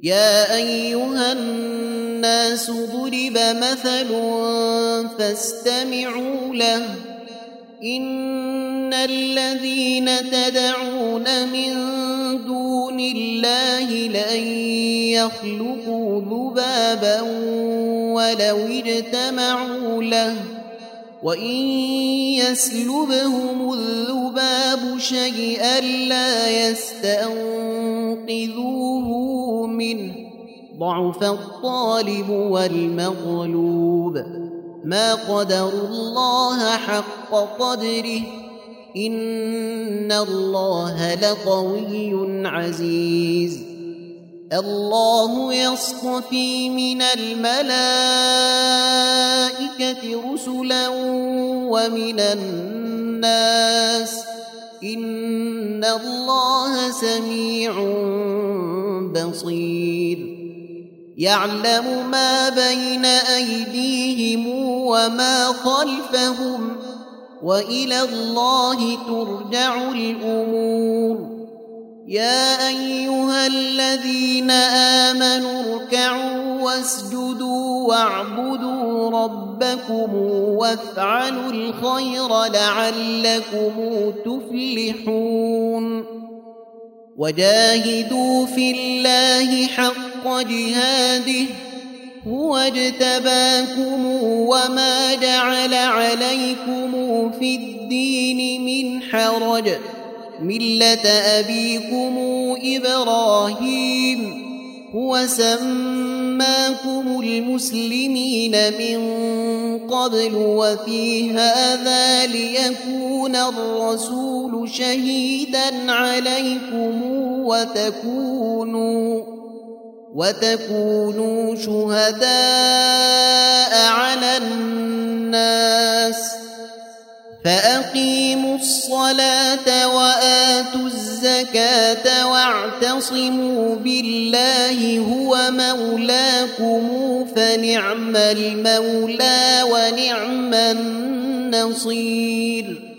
يا أيها الناس ضرب مثل فاستمعوا له إن الذين تدعون من دون الله لن يخلقوا ذبابا ولو اجتمعوا له وإن يسلبهم الذباب شيئا لا يستنقذوه منه ضعف الطالب والمطلوب ما قدروا الله حق قدره إن الله لقوي عزيز الله يصطفي من الملائكة رسلا ومن الناس إن الله سميع بصير يعلم ما بين أيديهم وما خلفهم وإلى الله ترجع الأمور يا أيها الذين آمنوا اركعوا واسجدوا واعبدوا ربكم وافعلوا الخير لعلكم تفلحون وجاهدوا في الله حق جهاده هو اجتباكم وما جعل عليكم في الدين من حرج ملة أبيكم إبراهيم هو سماكم المسلمين من قبل وفي هذا ليكون الرسول شهيدا عليكم وتكونوا شهداء على الناس فأقيموا الصلاة وآتوا الزكاة واعتصموا بالله هو مولاكم فنعم المولى ونعم النصير